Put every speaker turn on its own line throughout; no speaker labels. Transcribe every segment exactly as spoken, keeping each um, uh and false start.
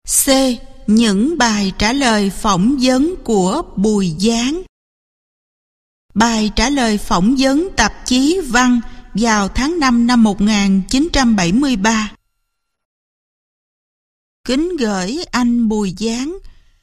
C. Những bài trả lời phỏng vấn của Bùi Giáng. Bài trả lời phỏng vấn tạp chí Văn vào tháng năm năm một nghìn chín trăm bảy mươi ba. Kính gửi anh Bùi Giáng.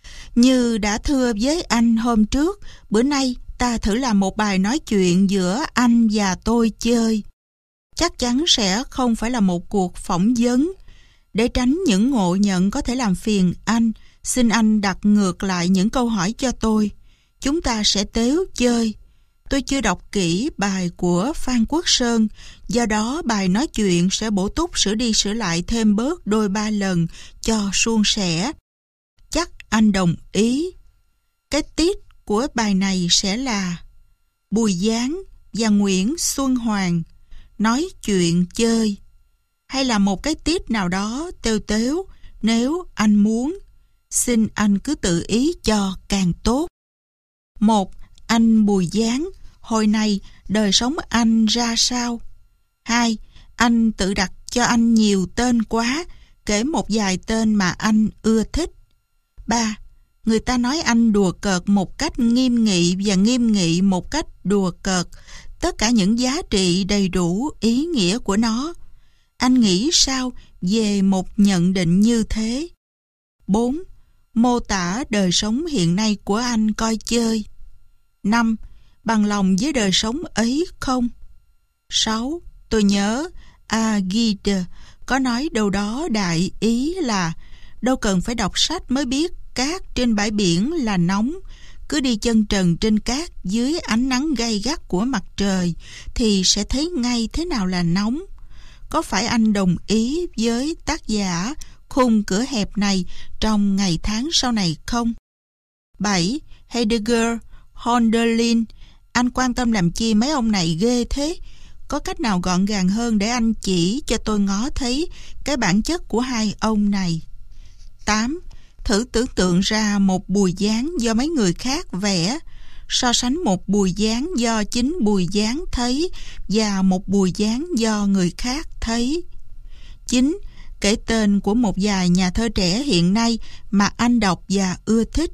Như đã thưa với anh hôm trước, bữa nay ta thử làm một bài nói chuyện giữa anh và tôi chơi. Chắc chắn sẽ không phải là một cuộc phỏng vấn. Để tránh những ngộ nhận có thể làm phiền anh, xin anh đặt ngược lại những câu hỏi cho tôi. Chúng ta sẽ tếu chơi. Tôi chưa đọc kỹ bài của Phan Quốc Sơn, do đó bài nói chuyện sẽ bổ túc sửa đi sửa lại thêm bớt đôi ba lần cho suôn sẻ. Chắc anh đồng ý. Cái tít của bài này sẽ là Bùi Giáng và Nguyễn Xuân Hoàng nói chuyện chơi. Hay là một cái tít nào đó têu tếu, nếu anh muốn. Xin anh cứ tự ý cho càng tốt. Một. Anh Bùi Giáng, hồi này đời sống anh ra sao? Hai. Anh tự đặt cho anh nhiều tên quá, kể một vài tên mà anh ưa thích. Ba. Người ta nói anh đùa cợt một cách nghiêm nghị và nghiêm nghị một cách đùa cợt, tất cả những giá trị đầy đủ ý nghĩa của nó. Anh nghĩ sao về một nhận định như thế? Bốn. Mô tả đời sống hiện nay của anh coi chơi. Năm. Bằng lòng với đời sống ấy không? Sáu. Tôi nhớ Agide có nói đâu đó đại ý là đâu cần phải đọc sách mới biết cát trên bãi biển là nóng. Cứ đi chân trần trên cát dưới ánh nắng gay gắt của mặt trời thì sẽ thấy ngay thế nào là nóng. Có phải anh đồng ý với tác giả khung cửa hẹp này trong ngày tháng sau này không? Bảy. Heidegger, Hölderlin, anh quan tâm làm chi mấy ông này ghê thế? Có cách nào gọn gàng hơn để anh chỉ cho tôi ngó thấy cái bản chất của hai ông này? Tám. Thử tưởng tượng ra một Bùi Giáng do mấy người khác vẽ, so sánh một Bùi Giáng do chính Bùi Giáng thấy và một Bùi Giáng do người khác thấy. Chín. Kể tên của một vài nhà thơ trẻ hiện nay mà anh đọc và ưa thích.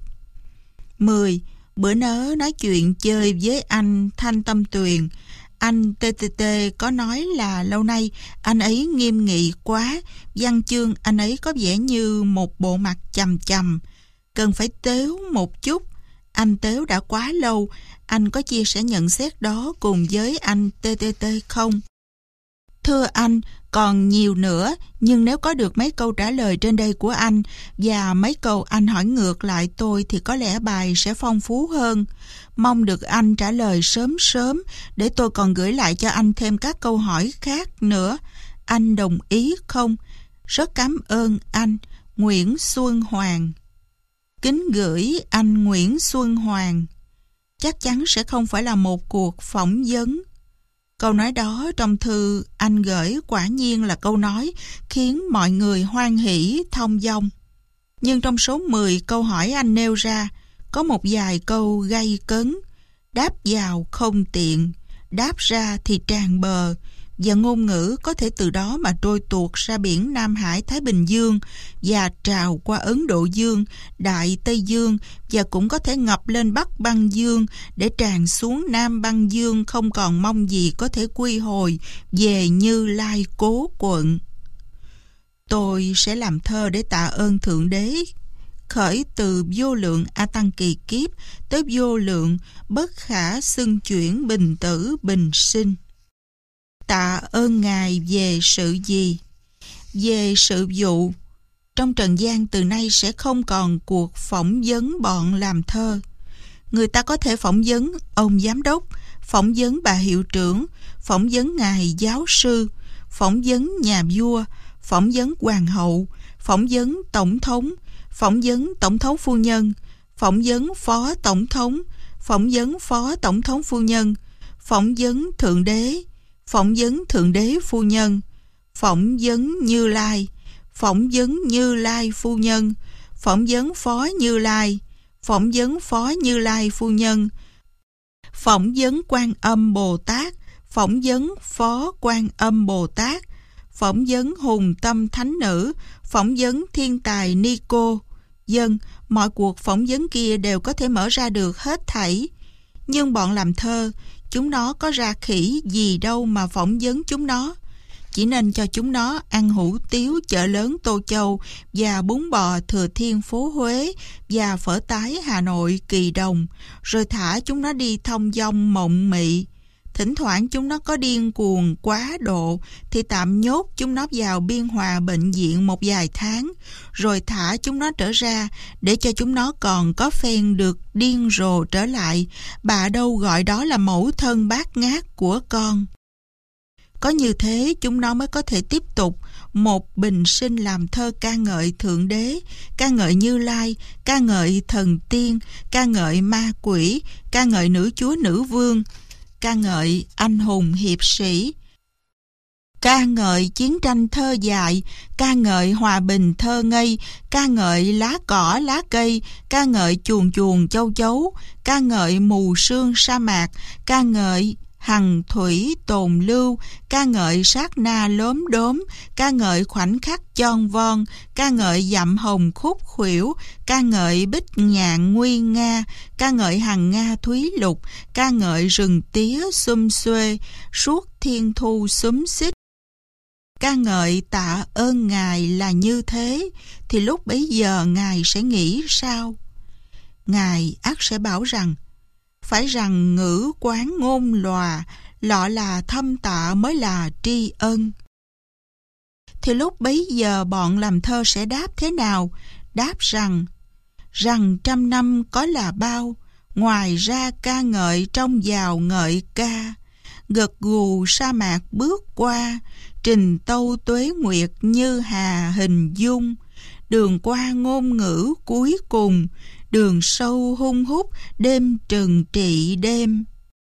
Mười. Bữa nớ nói chuyện chơi với anh Thanh Tâm Tuyền, anh tê tê tê có nói là lâu nay anh ấy nghiêm nghị quá, văn chương anh ấy có vẻ như một bộ mặt chằm chằm, cần phải tếu một chút. Anh tếu đã quá lâu, anh có chia sẻ nhận xét đó cùng với anh tê tê tê không? Thưa anh, còn nhiều nữa, nhưng nếu có được mấy câu trả lời trên đây của anh và mấy câu anh hỏi ngược lại tôi thì có lẽ bài sẽ phong phú hơn. Mong được anh trả lời sớm sớm để tôi còn gửi lại cho anh thêm các câu hỏi khác nữa. Anh đồng ý không? Rất cảm ơn anh. Nguyễn Xuân Hoàng. Kính gửi anh Nguyễn Xuân Hoàng. Chắc chắn sẽ không phải là một cuộc phỏng vấn. Câu nói đó trong thư anh gửi quả nhiên là câu nói khiến mọi người hoan hỉ thông dong. Nhưng trong số mười câu hỏi anh nêu ra, có một vài câu gay cấn, đáp vào không tiện, đáp ra thì tràn bờ, và ngôn ngữ có thể từ đó mà trôi tuột ra biển Nam Hải Thái Bình Dương và trào qua Ấn Độ Dương, Đại Tây Dương, và cũng có thể ngập lên Bắc Băng Dương để tràn xuống Nam Băng Dương, không còn mong gì có thể quy hồi về Như Lai cố quận. Tôi sẽ làm thơ để tạ ơn Thượng Đế, khởi từ vô lượng A Tăng kỳ kiếp tới vô lượng bất khả xưng chuyển bình tử bình sinh. Tạ ơn Ngài về sự gì? Về sự vụ. Trong trần gian từ nay sẽ không còn cuộc phỏng vấn bọn làm thơ. Người ta có thể phỏng vấn ông giám đốc, phỏng vấn bà hiệu trưởng, phỏng vấn ngài giáo sư, phỏng vấn nhà vua, phỏng vấn hoàng hậu, phỏng vấn tổng thống, phỏng vấn tổng thống phu nhân, phỏng vấn phó tổng thống, phỏng vấn phó tổng thống phu nhân, phỏng vấn thượng đế, phỏng vấn thượng đế phu nhân, phỏng vấn Như Lai, phỏng vấn Như Lai phu nhân, phỏng vấn phó Như Lai, phỏng vấn phó Như Lai phu nhân, phỏng vấn Quan Âm Bồ Tát, phỏng vấn phó Quan Âm Bồ Tát, phỏng vấn hùng tâm thánh nữ, phỏng vấn thiên tài Nico. Dân, mọi cuộc phỏng vấn kia đều có thể mở ra được hết thảy. Nhưng bọn làm thơ, chúng nó có ra khỉ gì đâu mà phỏng vấn chúng nó. Chỉ nên cho chúng nó ăn hủ tiếu chợ lớn Tô Châu và bún bò Thừa Thiên phố Huế và phở tái Hà Nội Kỳ Đồng, rồi thả chúng nó đi thông dong mộng mị. Thỉnh thoảng chúng nó có điên cuồng quá độ thì tạm nhốt chúng nó vào Biên Hòa bệnh viện một vài tháng, rồi thả chúng nó trở ra để cho chúng nó còn có phen được điên rồ trở lại. Bà đâu gọi đó là mẫu thân bát ngát của con. Có như thế chúng nó mới có thể tiếp tục một bình sinh làm thơ ca ngợi Thượng Đế, ca ngợi Như Lai, ca ngợi thần tiên, ca ngợi ma quỷ, ca ngợi nữ chúa nữ vương, ca ngợi anh hùng hiệp sĩ, ca ngợi chiến tranh thơ dại, ca ngợi hòa bình thơ ngây, ca ngợi lá cỏ lá cây, ca ngợi chuồn chuồn châu chấu, ca ngợi mù sương sa mạc, ca ngợi hằng thủy tồn lưu, ca ngợi sát na lốm đốm, ca ngợi khoảnh khắc chon von, ca ngợi dặm hồng khúc khuỷu, ca ngợi bích nhạn nguy nga, ca ngợi hằng nga thúy lục, ca ngợi rừng tía xum xuê, suốt thiên thu xúm xít. Ca ngợi tạ ơn Ngài là như thế, thì lúc bấy giờ Ngài sẽ nghĩ sao? Ngài ắt sẽ bảo rằng, phải rằng ngữ quán ngôn lòa, lọ là thâm tạ mới là tri ân. Thì lúc bấy giờ bọn làm thơ sẽ đáp thế nào? Đáp rằng, rằng trăm năm có là bao, ngoài ra ca ngợi trong giàu ngợi ca, gật gù sa mạc bước qua, trình tâu tuế nguyệt như hà hình dung, đường qua ngôn ngữ cuối cùng, đường sâu hung hút đêm trừng trị đêm.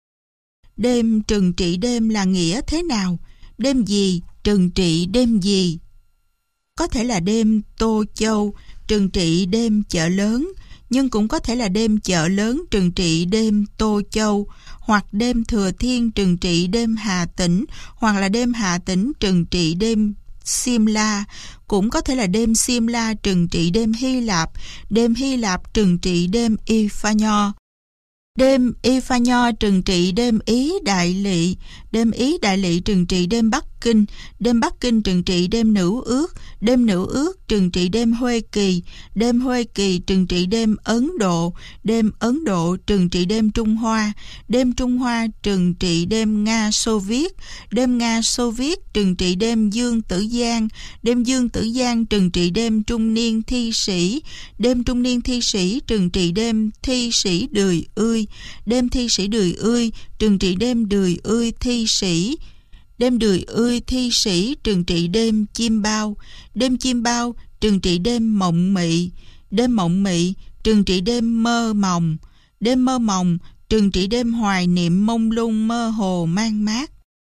Đêm trừng trị đêm là nghĩa thế nào? Đêm gì trừng trị đêm gì? Có thể là đêm Tô Châu trừng trị đêm chợ lớn, nhưng cũng có thể là đêm chợ lớn trừng trị đêm Tô Châu, hoặc đêm Thừa Thiên trừng trị đêm Hà Tĩnh, hoặc là đêm Hà Tĩnh trừng trị đêm Simla, cũng có thể là đêm Simla trừng trị đêm Hy Lạp, đêm Hy Lạp trừng trị đêm Iphanio, đêm Iphanio trừng trị đêm Ý Đại Lỵ, đêm Ý Đại Lỵ trừng trị đêm Bắc Kinh, đêm Bắc Kinh trừng trị đêm Nữ Ước, đêm Nữ Ước trừng trị đêm Huê Kỳ, đêm Huê Kỳ trừng trị đêm Ấn Độ, đêm Ấn Độ trừng trị đêm Trung Hoa, đêm Trung Hoa trừng trị đêm Nga Xô Viết, đêm Nga Xô Viết trừng trị đêm Dương Tử Giang, đêm Dương Tử Giang trừng trị đêm Trung Niên Thi Sĩ, đêm Trung Niên Thi Sĩ trừng trị đêm Thi Sĩ Đười Ươi, đêm Thi Sĩ Đười Ươi trừng trị đêm Đười Ươi Thi Sĩ, đêm Đười Ươi Thi Sĩ trừng trị đêm Chim Bao, đêm Chim Bao trừng trị đêm Mộng Mị, đêm Mộng Mị trừng trị đêm Mơ Mộng, đêm Mơ Mộng trừng trị đêm Hoài Niệm mông lung mơ hồ mang mát.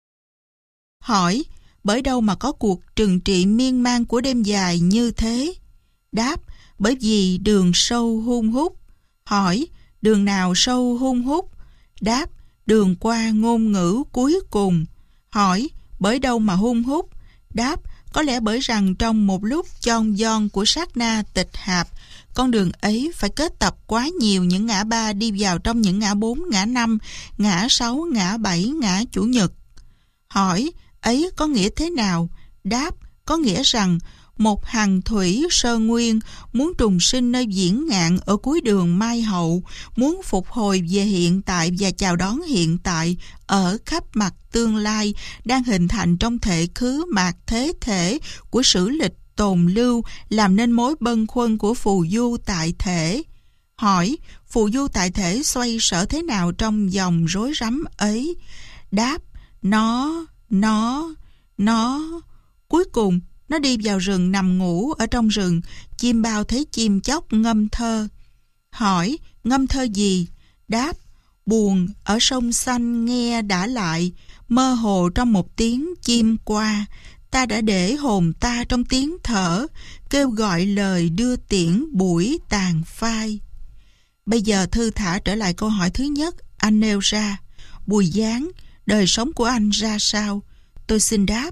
Hỏi, bởi đâu mà có cuộc trừng trị miên man của đêm dài như thế? Đáp, bởi vì đường sâu hun hút. Hỏi, đường nào sâu hun hút? Đáp, đường qua ngôn ngữ cuối cùng. Hỏi, bởi đâu mà hun hút? Đáp, có lẽ bởi rằng trong một lúc chon gion của sát na tịch hạp, con đường ấy phải kết tập quá nhiều những ngã ba đi vào trong những ngã bốn, ngã năm, ngã sáu, ngã bảy, ngã chủ nhật. Hỏi, ấy có nghĩa thế nào? Đáp, có nghĩa rằng một hằng thủy sơ nguyên muốn trùng sinh nơi viễn ngạn ở cuối đường Mai Hậu, muốn phục hồi về hiện tại và chào đón hiện tại ở khắp mặt tương lai đang hình thành trong thể khứ mạt thế thể của sử lịch tồn lưu, làm nên mối bâng khuâng của phù du tại thể. Hỏi, phù du tại thể xoay sở thế nào trong dòng rối rắm ấy? Đáp, nó, nó, nó, cuối cùng nó đi vào rừng nằm ngủ ở trong rừng, chim bao thấy chim chóc ngâm thơ. Hỏi, ngâm thơ gì? Đáp, buồn ở sông xanh nghe đã lại, mơ hồ trong một tiếng chim qua, ta đã để hồn ta trong tiếng thở, kêu gọi lời đưa tiễn buổi tàn phai. Bây giờ thư thả trở lại câu hỏi thứ nhất anh nêu ra. Bùi Giáng, đời sống của anh ra sao? Tôi xin đáp,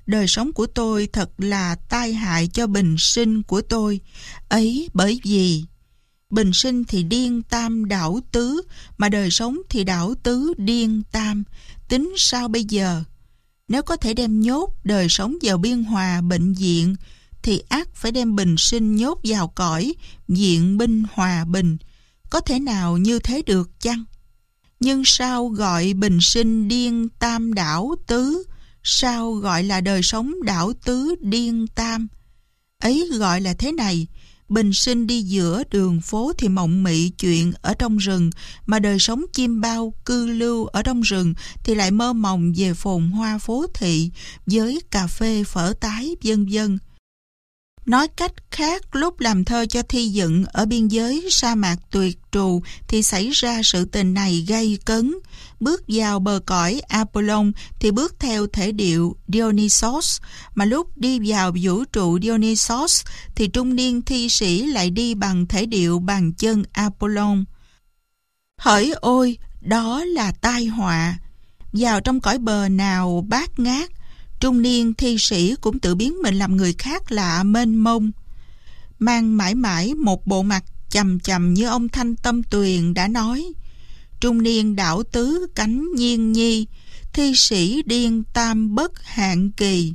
đời sống của tôi thật là tai hại cho bình sinh của tôi. Ấy bởi vì bình sinh thì điên tam đảo tứ, mà đời sống thì đảo tứ điên tam. Tính sao bây giờ? Nếu có thể đem nhốt đời sống vào biên hòa bệnh viện, thì ắt phải đem bình sinh nhốt vào cõi viện binh hòa bình. Có thể nào như thế được chăng? Nhưng sao gọi bình sinh điên tam đảo tứ? Sao gọi là đời sống đảo tứ điên tam? Ấy gọi là thế này: bình sinh đi giữa đường phố thì mộng mị chuyện ở trong rừng, mà đời sống chim bao cư lưu ở trong rừng thì lại mơ mộng về phồn hoa phố thị với cà phê phở tái vân vân. Nói cách khác, lúc làm thơ cho thi dựng ở biên giới sa mạc tuyệt trù thì xảy ra sự tình này gay cấn. Bước vào bờ cõi Apollon thì bước theo thể điệu Dionysos, mà lúc đi vào vũ trụ Dionysos thì trung niên thi sĩ lại đi bằng thể điệu bàn chân Apollon. Hỡi ôi, đó là tai họa. Vào trong cõi bờ nào bát ngát, trung niên thi sĩ cũng tự biến mình làm người khác lạ mênh mông, mang mãi mãi một bộ mặt chằm chằm như ông Thanh Tâm Tuyền đã nói: trung niên đảo tứ cánh nhiên nhi, thi sĩ điên tam bất hạn kỳ.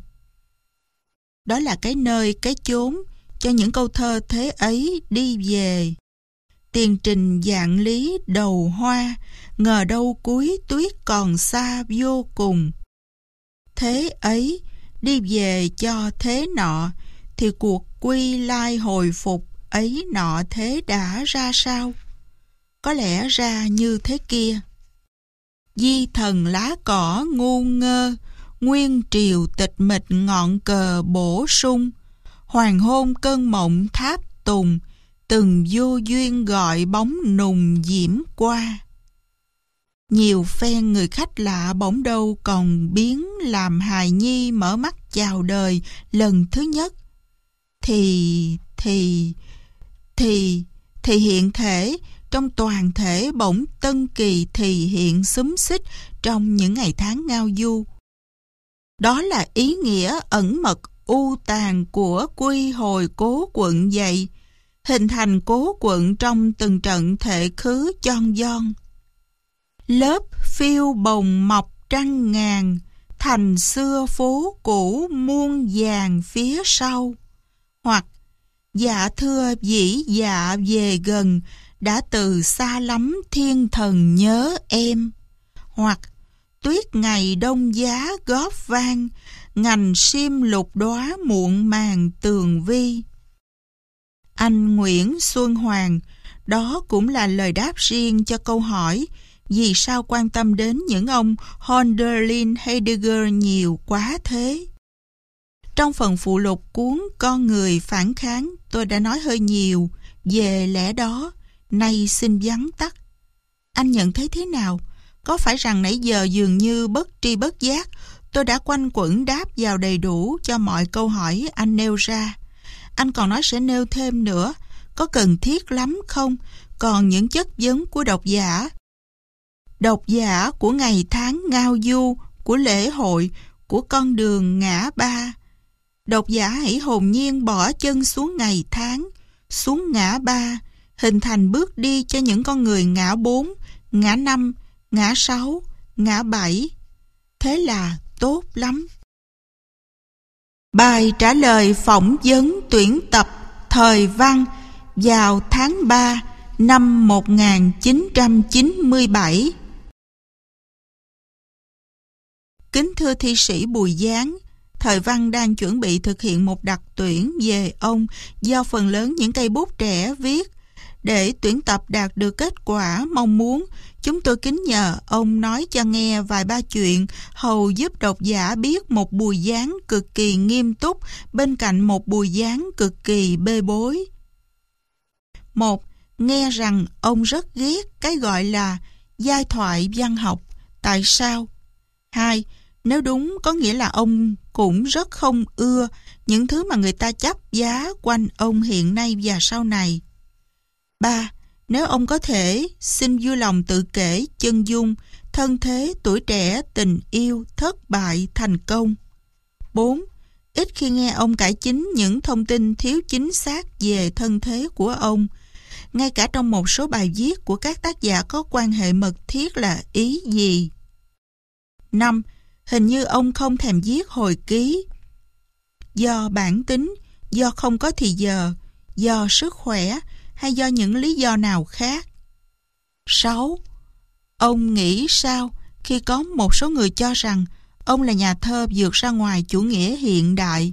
Đó là cái nơi, cái chốn cho những câu thơ thế ấy đi về. Tiền trình dạng lý đầu hoa, ngờ đâu cuối tuyết còn xa vô cùng. Thế ấy đi về cho thế nọ, thì cuộc quy lai hồi phục ấy nọ thế đã ra sao? Có lẽ ra như thế kia: di thần lá cỏ ngu ngơ, nguyên triều tịch mịch ngọn cờ bổ sung, hoàng hôn cơn mộng tháp tùng, từng vô duyên gọi bóng nùng diễm qua. Nhiều phen người khách lạ bỗng đâu còn biến làm hài nhi mở mắt chào đời lần thứ nhất. Thì, thì, thì, thì hiện thể trong toàn thể bỗng tân kỳ thì hiện xúm xích trong những ngày tháng ngao du. Đó là ý nghĩa ẩn mật u tàn của quy hồi cố quận dậy, hình thành cố quận trong từng trận thệ khứ chon gion. Lớp phiêu bồng mọc trăng ngàn, thành xưa phố cũ muôn vàng phía sau. Hoặc dạ thưa dĩ dạ về gần, đã từ xa lắm thiên thần nhớ em. Hoặc tuyết ngày đông giá góp vang, ngành sim lục đóa muộn màng tường vi. Anh Nguyễn Xuân Hoàng, đó cũng là lời đáp riêng cho câu hỏi vì sao quan tâm đến những ông Hölderlin Heidegger nhiều quá thế. Trong phần phụ lục cuốn Con người phản kháng, tôi đã nói hơi nhiều về lẽ đó, nay xin vắn tắt. Anh nhận thấy thế nào? Có phải rằng nãy giờ dường như bất tri bất giác tôi đã quanh quẩn đáp vào đầy đủ cho mọi câu hỏi anh nêu ra? Anh còn nói sẽ nêu thêm nữa, có cần thiết lắm không? Còn những chất vấn của độc giả, độc giả của ngày tháng ngao du, của lễ hội, của con đường ngã ba. Độc giả hãy hồn nhiên bỏ chân xuống ngày tháng, xuống ngã ba, hình thành bước đi cho những con người ngã bốn, ngã năm, ngã sáu, ngã bảy. Thế là tốt lắm. Bài trả lời phỏng vấn tuyển tập thời văn vào tháng ba năm một nghìn chín trăm chín mươi bảy. Kính thưa thi sĩ Bùi Giáng, thời văn đang chuẩn bị thực hiện một đặc tuyển về ông do phần lớn những cây bút trẻ viết. Để tuyển tập đạt được kết quả mong muốn, chúng tôi kính nhờ ông nói cho nghe vài ba chuyện hầu giúp độc giả biết một Bùi Giáng cực kỳ nghiêm túc bên cạnh một Bùi Giáng cực kỳ bê bối. Một, nghe rằng ông rất ghét cái gọi là giai thoại văn học. Tại sao? Hai, nếu đúng có nghĩa là ông cũng rất không ưa những thứ mà người ta chấp giá quanh ông hiện nay và sau này. Ba, nếu ông có thể, xin vui lòng tự kể chân dung, thân thế, tuổi trẻ, tình yêu, thất bại, thành công. bốn. Ít khi nghe ông cải chính những thông tin thiếu chính xác về thân thế của ông, ngay cả trong một số bài viết của các tác giả có quan hệ mật thiết là ý gì. năm. Hình như ông không thèm viết hồi ký. Do bản tính, do không có thì giờ, do sức khỏe hay do những lý do nào khác. sáu. Ông nghĩ sao khi có một số người cho rằng ông là nhà thơ vượt ra ngoài chủ nghĩa hiện đại?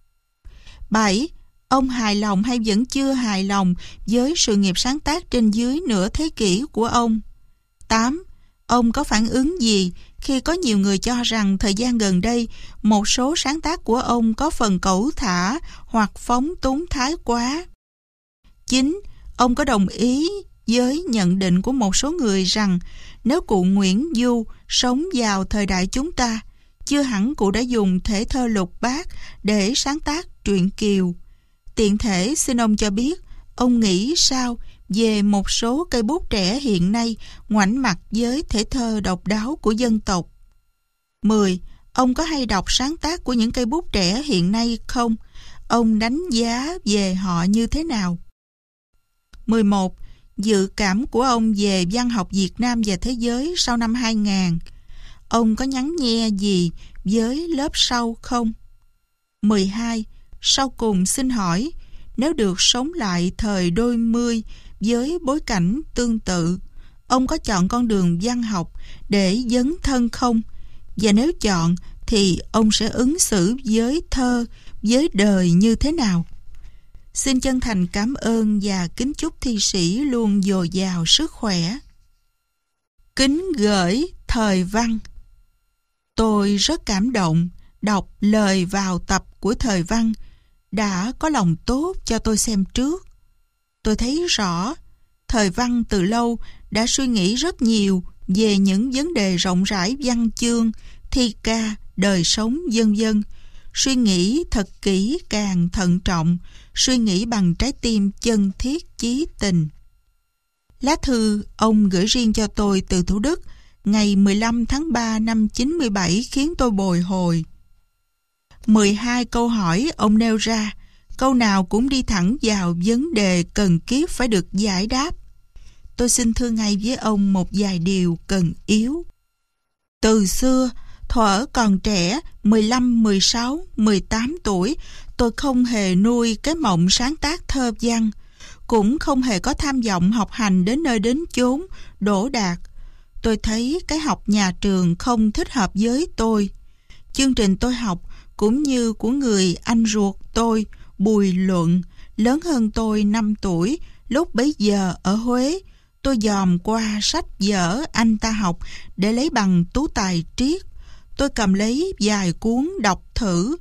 bảy. Ông hài lòng hay vẫn chưa hài lòng với sự nghiệp sáng tác trên dưới nửa thế kỷ của ông? tám. Ông có phản ứng gì khi có nhiều người cho rằng thời gian gần đây một số sáng tác của ông có phần cẩu thả hoặc phóng túng thái quá? chín. Ông có đồng ý với nhận định của một số người rằng nếu cụ Nguyễn Du sống vào thời đại chúng ta, chưa hẳn cụ đã dùng thể thơ lục bát để sáng tác truyện Kiều? Tiện thể xin ông cho biết ông nghĩ sao về một số cây bút trẻ hiện nay ngoảnh mặt với thể thơ độc đáo của dân tộc. mười. Ông có hay đọc sáng tác của những cây bút trẻ hiện nay không? Ông đánh giá về họ như thế nào? mười một. Dự cảm của ông về văn học Việt Nam và thế giới sau năm hai nghìn. Ông có nhắn nghe gì với lớp sau không? mười hai. Sau cùng xin hỏi, nếu được sống lại thời đôi mươi với bối cảnh tương tự, ông có chọn con đường văn học để dấn thân không? Và nếu chọn thì ông sẽ ứng xử với thơ, với đời như thế nào? Xin chân thành cảm ơn và kính chúc thi sĩ luôn dồi dào sức khỏe. Kính gửi Thời Văn. Tôi rất cảm động đọc lời vào tập của Thời Văn đã có lòng tốt cho tôi xem trước. Tôi thấy rõ Thời Văn từ lâu đã suy nghĩ rất nhiều về những vấn đề rộng rãi văn chương, thi ca, đời sống vân vân. Suy nghĩ thật kỹ càng thận trọng, suy nghĩ bằng trái tim chân thiết chí tình. Lá thư ông gửi riêng cho tôi từ Thủ Đức ngày mười lăm tháng ba năm chín mươi bảy khiến tôi bồi hồi. mười hai câu hỏi ông nêu ra, câu nào cũng đi thẳng vào vấn đề cần kiếp phải được giải đáp. Tôi xin thưa ngay với ông một vài điều cần yếu. Từ xưa, thuở còn trẻ, mười lăm, mười sáu, mười tám tuổi, tôi không hề nuôi cái mộng sáng tác thơ văn, cũng không hề có tham vọng học hành đến nơi đến chốn, đỗ đạt. Tôi thấy cái học nhà trường không thích hợp với tôi. Chương trình tôi học cũng như của người anh ruột tôi, Bùi Luận, lớn hơn tôi năm tuổi, lúc bấy giờ ở Huế, tôi dòm qua sách vở anh ta học để lấy bằng tú tài triết. Tôi cầm lấy vài cuốn đọc thử.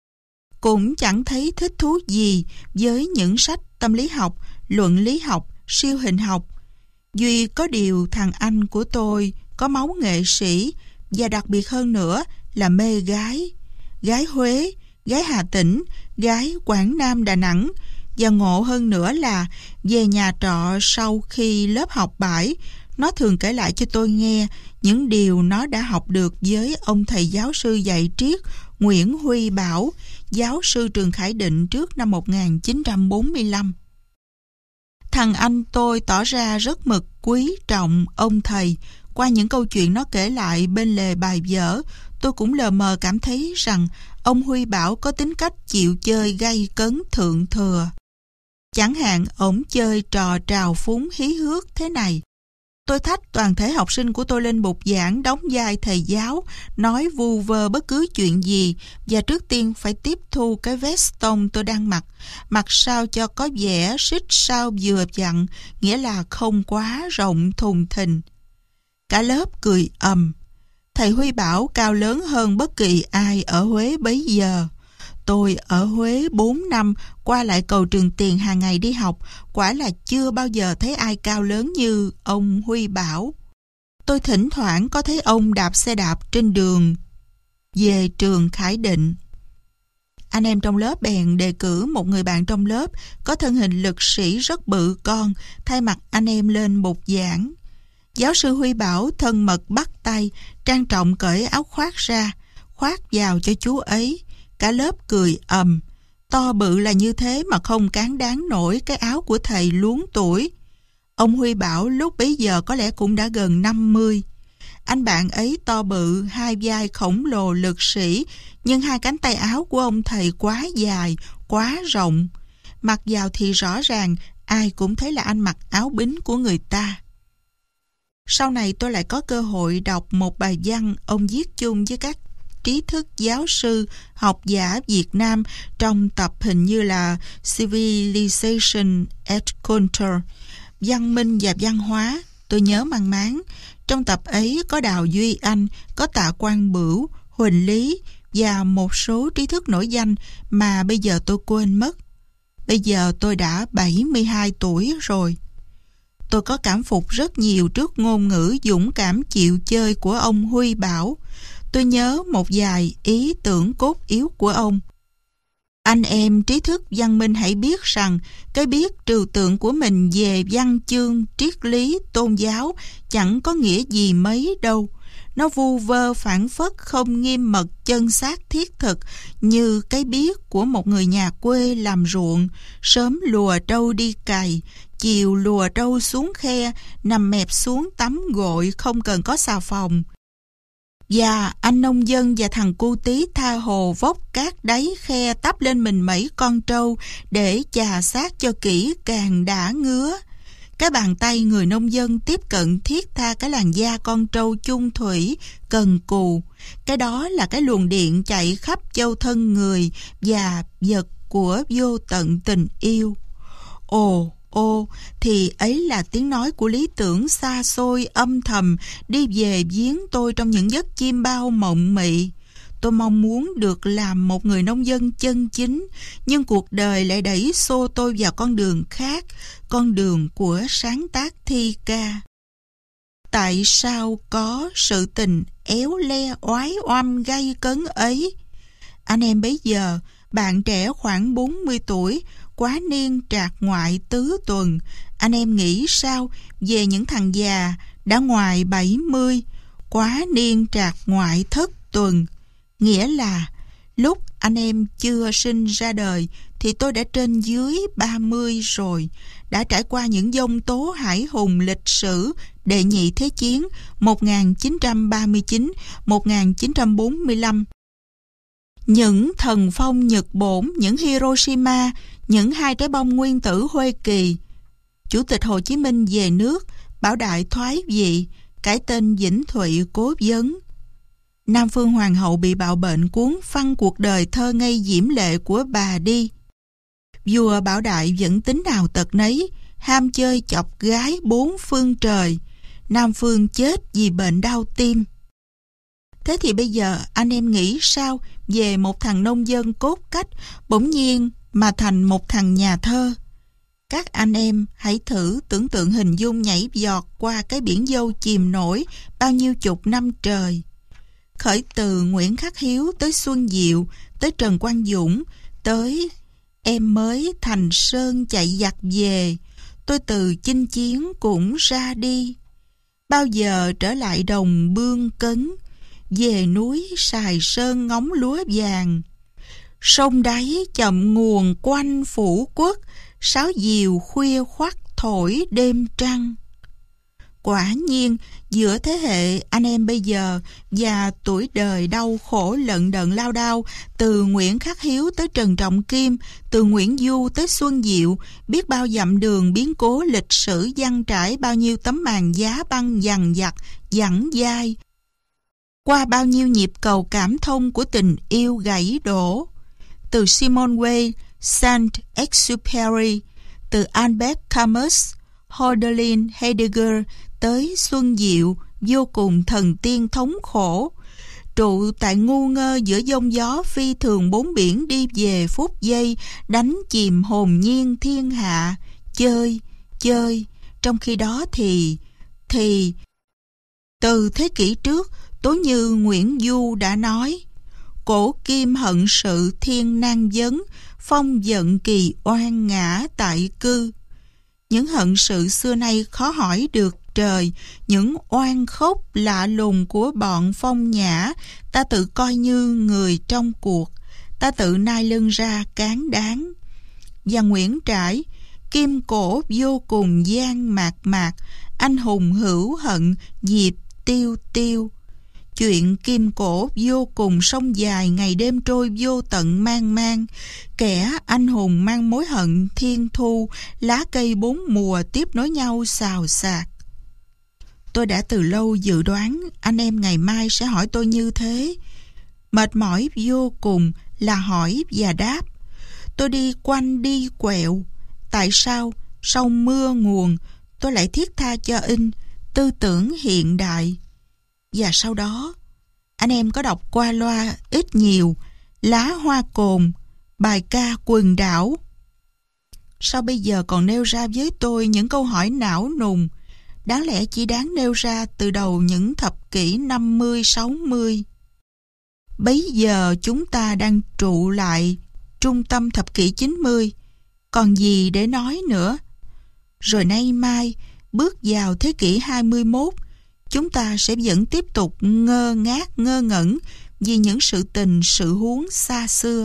Cũng chẳng thấy thích thú gì với những sách tâm lý học, luận lý học, siêu hình học. Duy có điều thằng anh của tôi có máu nghệ sĩ và đặc biệt hơn nữa là mê gái. Gái Huế, gái Hà Tĩnh, gái Quảng Nam Đà Nẵng. Và ngộ hơn nữa là về nhà trọ sau khi lớp học bãi, nó thường kể lại cho tôi nghe những điều nó đã học được với ông thầy giáo sư dạy triết Nguyễn Huy Bảo, giáo sư trường Khải Định trước năm một nghìn chín trăm bốn mươi lăm. Thằng anh tôi tỏ ra rất mực quý trọng ông thầy. Qua những câu chuyện nó kể lại bên lề bài vở, tôi cũng lờ mờ cảm thấy rằng ông Huy Bảo có tính cách chịu chơi gay cấn thượng thừa. Chẳng hạn ổng chơi trò trào phúng hí hước thế này. Tôi thách toàn thể học sinh của tôi lên bục giảng đóng vai thầy giáo, nói vu vơ bất cứ chuyện gì, và trước tiên phải tiếp thu cái veston tôi đang mặc, mặc sao cho có vẻ xích sao vừa vặn, nghĩa là không quá rộng thùng thình. Cả lớp cười ầm. Thầy Huy Bảo cao lớn hơn bất kỳ ai ở Huế bấy giờ. Tôi ở Huế bốn năm, qua lại cầu Trường Tiền hàng ngày đi học, quả là chưa bao giờ thấy ai cao lớn như ông Huy Bảo. Tôi thỉnh thoảng có thấy ông đạp xe đạp trên đường về trường Khải Định. Anh em trong lớp bèn đề cử một người bạn trong lớp có thân hình lực sĩ rất bự con thay mặt anh em lên bục giảng. Giáo sư Huy Bảo thân mật bắt tay, trang trọng cởi áo khoác ra, khoác vào cho chú ấy. Cả lớp cười ầm. To bự là như thế mà không cán đáng nổi cái áo của thầy luống tuổi. Ông Huy bảo lúc bấy giờ có lẽ cũng đã gần năm mươi. Anh bạn ấy to bự, hai vai khổng lồ lực sĩ, nhưng hai cánh tay áo của ông thầy quá dài, quá rộng. Mặc vào thì rõ ràng, ai cũng thấy là anh mặc áo bính của người ta. Sau này tôi lại có cơ hội đọc một bài văn ông viết chung với các trí thức giáo sư, học giả Việt Nam trong tập hình như là Civilization and Culture, văn minh và văn hóa. Tôi nhớ mang máng. Trong tập ấy có Đào Duy Anh, có Tạ Quang Bửu, Huỳnh Lý và một số trí thức nổi danh mà bây giờ tôi quên mất. Bây giờ tôi đã bảy mươi hai tuổi rồi. Tôi có cảm phục rất nhiều trước ngôn ngữ dũng cảm chịu chơi của ông Huy Bảo. Tôi nhớ một vài ý tưởng cốt yếu của ông. Anh em trí thức văn minh hãy biết rằng cái biết trừu tượng của mình về văn chương, triết lý, tôn giáo chẳng có nghĩa gì mấy đâu. Nó vu vơ phảng phất không nghiêm mật chân xác thiết thực như cái biết của một người nhà quê làm ruộng, sớm lùa trâu đi cày, chiều lùa trâu xuống khe, nằm mẹp xuống tắm gội không cần có xà phòng. Và anh nông dân và thằng cu tí tha hồ vốc cát đáy khe tắp lên mình mấy con trâu để chà xác cho kỹ càng đã ngứa. Cái bàn tay người nông dân tiếp cận thiết tha cái làn da con trâu chung thủy, cần cù. Cái đó là cái luồng điện chạy khắp châu thân người và vật của vô tận tình yêu. Ồ, ồ, thì ấy là tiếng nói của lý tưởng xa xôi âm thầm đi về viếng tôi trong những giấc chim bao mộng mị. Tôi mong muốn được làm một người nông dân chân chính, nhưng cuộc đời lại đẩy xô tôi vào con đường khác, con đường của sáng tác thi ca. Tại sao có sự tình éo le oái oăm gay cấn ấy? Anh em bấy giờ, bạn trẻ khoảng bốn mươi tuổi, quá niên trạc ngoại tứ tuần, anh em nghĩ sao về những thằng già đã ngoài bảy mươi, quá niên trạc ngoại thất tuần? Nghĩa là lúc anh em chưa sinh ra đời thì tôi đã trên dưới ba mươi rồi, đã trải qua những giông tố hải hùng lịch sử đệ nhị thế chiến một nghìn chín trăm ba mươi chín đến một nghìn chín trăm bốn mươi lăm. Những thần phong Nhật Bổn, những Hiroshima, những hai trái bom nguyên tử Huê Kỳ. Chủ tịch Hồ Chí Minh về nước, Bảo Đại thoái vị, cải tên Vĩnh Thụy Cố Vấn. Nam Phương Hoàng hậu bị bạo bệnh cuốn phăng cuộc đời thơ ngây diễm lệ của bà đi. Vua Bảo Đại vẫn tính nào tật nấy, ham chơi chọc gái bốn phương trời. Nam Phương chết vì bệnh đau tim. Thế thì bây giờ anh em nghĩ sao về một thằng nông dân cốt cách bỗng nhiên mà thành một thằng nhà thơ? Các anh em hãy thử tưởng tượng hình dung nhảy giọt qua cái biển dâu chìm nổi bao nhiêu chục năm trời. Khởi từ Nguyễn Khắc Hiếu tới Xuân Diệu, tới Trần Quang Dũng, tới em mới Thành Sơn chạy giặc về, tôi từ chinh chiến cũng ra đi. Bao giờ trở lại đồng Bương Cấn, về núi Sài Sơn ngóng lúa vàng. Sông đáy chậm nguồn quanh Phủ Quốc, sáo diều khuya khoắt thổi đêm trăng. Quả nhiên, giữa thế hệ anh em bây giờ và tuổi đời đau khổ lận đận lao đao, từ Nguyễn Khắc Hiếu tới Trần Trọng Kim, từ Nguyễn Du tới Xuân Diệu, biết bao dặm đường biến cố lịch sử giăng trải bao nhiêu tấm màn giá băng dằn vặt, dẳng dai. Qua bao nhiêu nhịp cầu cảm thông của tình yêu gãy đổ. Từ Simone Weil, Saint-Exupéry, từ Albert Camus, Hölderlin, Heidegger tới Xuân Diệu, vô cùng thần tiên thống khổ. Trụ tại ngu ngơ giữa giông gió phi thường bốn biển đi về phút giây, đánh chìm hồn nhiên thiên hạ, chơi, chơi. Trong khi đó thì, thì... Từ thế kỷ trước, Tố Như Nguyễn Du đã nói: cổ kim hận sự thiên nan vấn, phong giận kỳ oan ngã tại cư. Những hận sự xưa nay khó hỏi được trời, những oan khốc lạ lùng của bọn phong nhã, ta tự coi như người trong cuộc. ta tự nai lưng ra cán đáng. Và Nguyễn Trãi, kim cổ vô cùng gian mạc mạc, anh hùng hữu hận diệp tiêu tiêu. Chuyện kim cổ vô cùng sông dài, ngày đêm trôi vô tận mang mang. Kẻ anh hùng mang mối hận thiên thu, lá cây bốn mùa tiếp nối nhau xào xạc. Tôi đã từ lâu dự đoán anh em ngày mai sẽ hỏi tôi như thế. Mệt mỏi vô cùng là hỏi và đáp. Tôi đi quanh đi quẹo. Tại sao sau mưa nguồn tôi lại thiết tha cho in tư tưởng hiện đại? Và sau đó, anh em có đọc qua loa ít nhiều Lá Hoa Cồn, bài ca Quần Đảo? Sao bây giờ còn nêu ra với tôi những câu hỏi não nùng, đáng lẽ chỉ đáng nêu ra từ đầu những thập kỷ năm mươi sáu mươi? Bấy giờ chúng ta đang trụ lại trung tâm thập kỷ chín mươi, còn gì để nói nữa? Rồi nay mai, bước vào thế kỷ hai mươi mốt, chúng ta sẽ vẫn tiếp tục ngơ ngác ngơ ngẩn vì những sự tình sự huống xa xưa.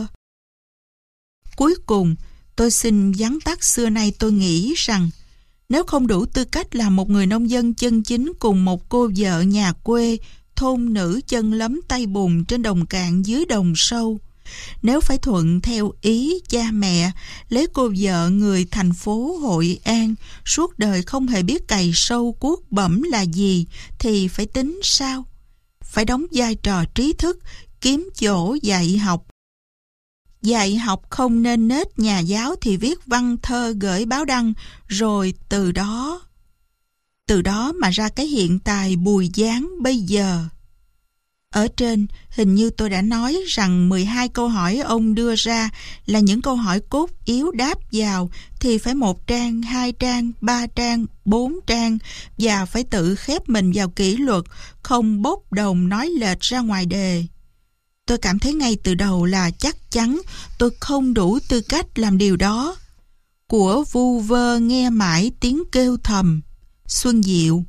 Cuối cùng, tôi xin vắn tắt xưa nay tôi nghĩ rằng nếu không đủ tư cách là một người nông dân chân chính cùng một cô vợ nhà quê, thôn nữ chân lấm tay bùn trên đồng cạn dưới đồng sâu, nếu phải thuận theo ý cha mẹ, lấy cô vợ người thành phố Hội An, suốt đời không hề biết cày sâu cuốc bẩm là gì, thì phải tính sao? Phải đóng vai trò trí thức, kiếm chỗ dạy học. Dạy học không nên nết nhà giáo thì viết văn thơ gửi báo đăng, rồi từ đó, từ đó mà ra cái hiện tài Bùi Giáng bây giờ. Ở trên, hình như tôi đã nói rằng mười hai câu hỏi ông đưa ra là những câu hỏi cốt yếu, đáp vào thì phải một trang, hai trang, ba trang, bốn trang, và phải tự khép mình vào kỷ luật, không bốc đồng nói lệch ra ngoài đề. Tôi cảm thấy ngay từ đầu là chắc chắn tôi không đủ tư cách làm điều đó. Của vu vơ nghe mãi tiếng kêu thầm. Xuân Diệu.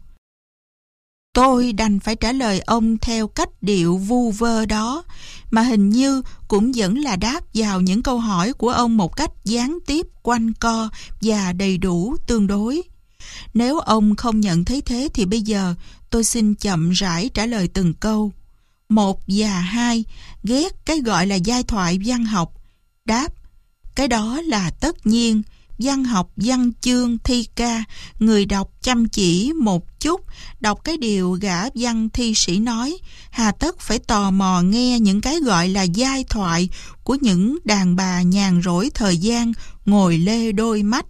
Tôi đành phải trả lời ông theo cách điệu vu vơ đó, mà hình như cũng vẫn là đáp vào những câu hỏi của ông một cách gián tiếp, quanh co và đầy đủ tương đối. Nếu ông không nhận thấy thế thì bây giờ tôi xin chậm rãi trả lời từng câu. Một và hai, ghét cái gọi là giai thoại văn học. Đáp, cái đó là tất nhiên. Văn học, văn chương, thi ca, người đọc chăm chỉ một chút, đọc cái điều gã văn thi sĩ nói, hà tất phải tò mò nghe những cái gọi là giai thoại của những đàn bà nhàn rỗi thời gian ngồi lê đôi mắt.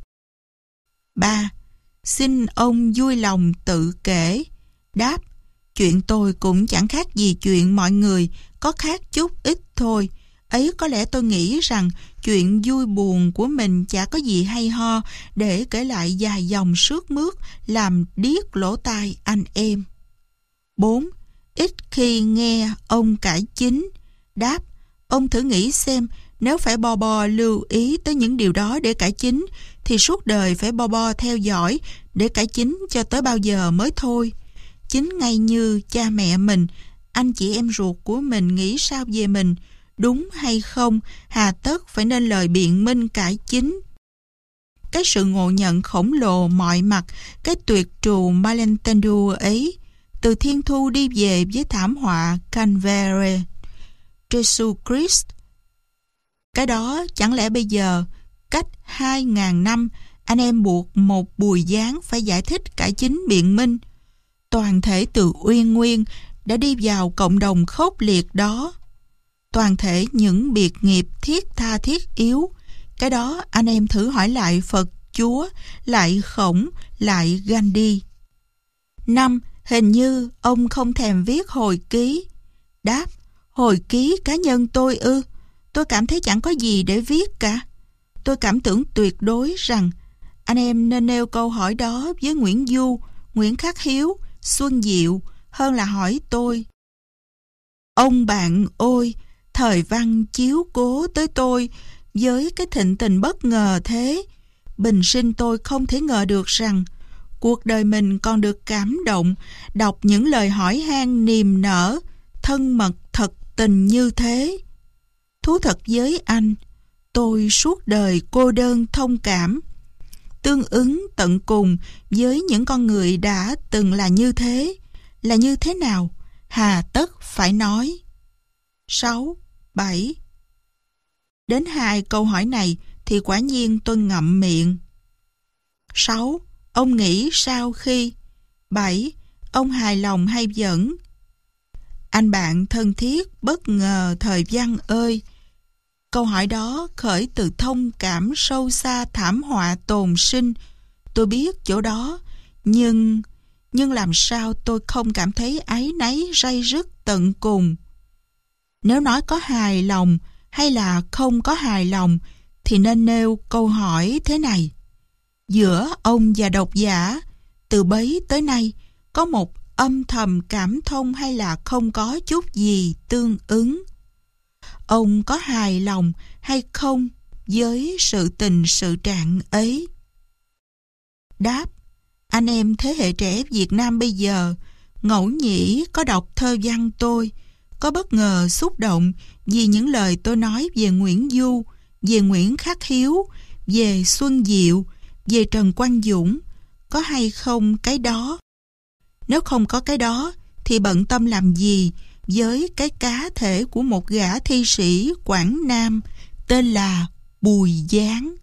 Ba. Xin ông vui lòng tự kể. Đáp, chuyện tôi cũng chẳng khác gì chuyện mọi người, có khác chút ít thôi. Ấy có lẽ tôi nghĩ rằng chuyện vui buồn của mình chả có gì hay ho để kể lại dài dòng sướt mướt làm điếc lỗ tai anh em. Bốn. Ít khi nghe ông cải chính. Đáp, ông thử nghĩ xem, nếu phải bo bo lưu ý tới những điều đó để cải chính thì suốt đời phải bo bo theo dõi để cải chính cho tới bao giờ mới thôi. Chính ngay như cha mẹ mình, anh chị em ruột của mình nghĩ sao về mình, đúng hay không, hà tất phải nên lời biện minh cải chính. Cái sự ngộ nhận khổng lồ mọi mặt, cái tuyệt trù malentendu ấy, từ thiên thu đi về với thảm họa Calvary, Jesus Christ. Cái đó chẳng lẽ bây giờ, cách hai ngàn năm, anh em buộc một Bùi Giáng phải giải thích cải chính biện minh. Toàn thể từ Uyên Nguyên đã đi vào cộng đồng khốc liệt đó. Toàn thể những biệt nghiệp thiết tha thiết yếu. Cái đó anh em thử hỏi lại Phật Chúa, lại Khổng, lại Gandhi. Năm. Hình như ông không thèm viết hồi ký. Đáp, hồi ký cá nhân tôi ư? Tôi cảm thấy chẳng có gì để viết cả. Tôi cảm tưởng tuyệt đối rằng anh em nên nêu câu hỏi đó với Nguyễn Du, Nguyễn Khắc Hiếu, Xuân Diệu hơn là hỏi tôi. Ông bạn ôi, thời văn chiếu cố tới tôi với cái thịnh tình bất ngờ thế. Bình sinh tôi không thể ngờ được rằng cuộc đời mình còn được cảm động đọc những lời hỏi han niềm nở, thân mật thật tình như thế. Thú thật với anh, tôi suốt đời cô đơn thông cảm, tương ứng tận cùng với những con người đã từng là như thế. Là như thế nào? Hà tất phải nói. Sáu, bảy. Đến hai câu hỏi này thì quả nhiên tôi ngậm miệng. Sáu. Ông nghĩ sao khi? Bảy. Ông hài lòng hay giận? Anh bạn thân thiết, bất ngờ thời văn ơi! Câu hỏi đó khởi từ thông cảm sâu xa thảm họa tồn sinh. Tôi biết chỗ đó, nhưng... Nhưng làm sao tôi không cảm thấy áy náy ray rứt tận cùng? Nếu nói có hài lòng hay là không có hài lòng thì nên nêu câu hỏi thế này. Giữa ông và độc giả, từ bấy tới nay, có một âm thầm cảm thông hay là không có chút gì tương ứng? Ông có hài lòng hay không với sự tình sự trạng ấy? Đáp: anh em thế hệ trẻ Việt Nam bây giờ ngẫu nhĩ có đọc thơ văn tôi, có bất ngờ xúc động vì những lời tôi nói về Nguyễn Du, về Nguyễn Khắc Hiếu, về Xuân Diệu, về Trần Quang Dũng, có hay không cái đó? Nếu không có cái đó thì bận tâm làm gì với cái cá thể của một gã thi sĩ Quảng Nam tên là Bùi Giáng?